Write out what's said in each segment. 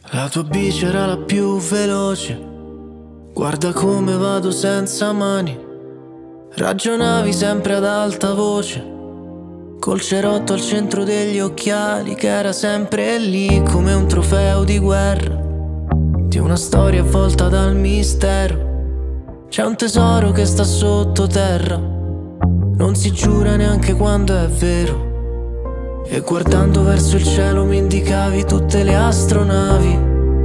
La tua bici era la più veloce, guarda come vado senza mani. Ragionavi sempre ad alta voce, col cerotto al centro degli occhiali, che era sempre lì come un trofeo di guerra, di una storia avvolta dal mistero. C'è un tesoro che sta sottoterra, non si giura neanche quando è vero. E guardando verso il cielo mi indicavi tutte le astronavi.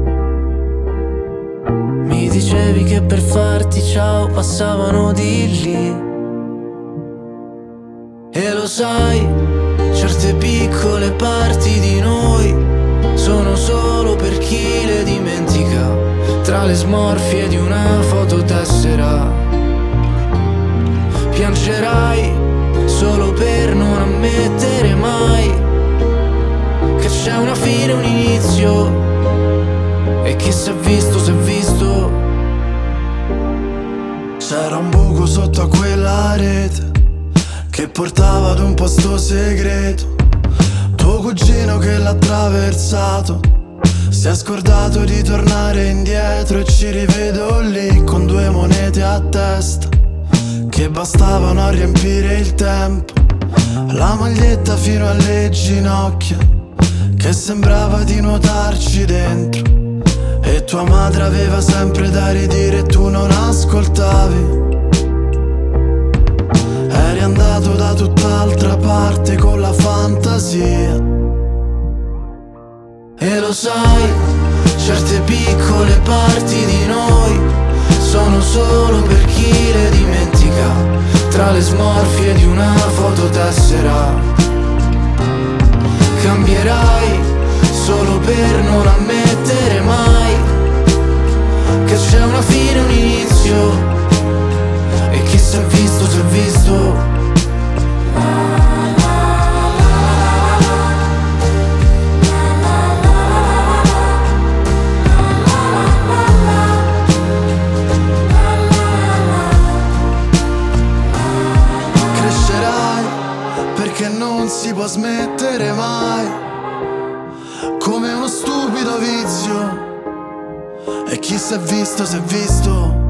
Mi dicevi che per farti ciao passavano di lì. E lo sai, certe piccole parti di noi sono solo per chi le dimentica, tra le smorfie di una fototessera. Piangerai solo per non ammettere mai che c'è una fine e un inizio, e chi s'è visto s'è visto. C'era un buco sotto a quella rete che portava ad un posto segreto. Tuo cugino che l'ha attraversato si è scordato di tornare indietro, e ci rivedo lì con 2 monete a testa che bastavano a riempire il tempo. La maglietta fino alle ginocchia che sembrava di nuotarci dentro, e tua madre aveva sempre da ridire e tu non ascoltavi. Eri andato da tutt'altra parte con la fantasia. E lo sai, certe piccole parti di noi sono solo per chi le dimentica, tra le smorfie di una fototessera. Cambierai solo per non ammettere mai che c'è una fine e un inizio, e chi s'è visto s'è visto. Crescerai perché non si può smettere mai, come uno stupido vizio, e chi s'è visto s'è visto.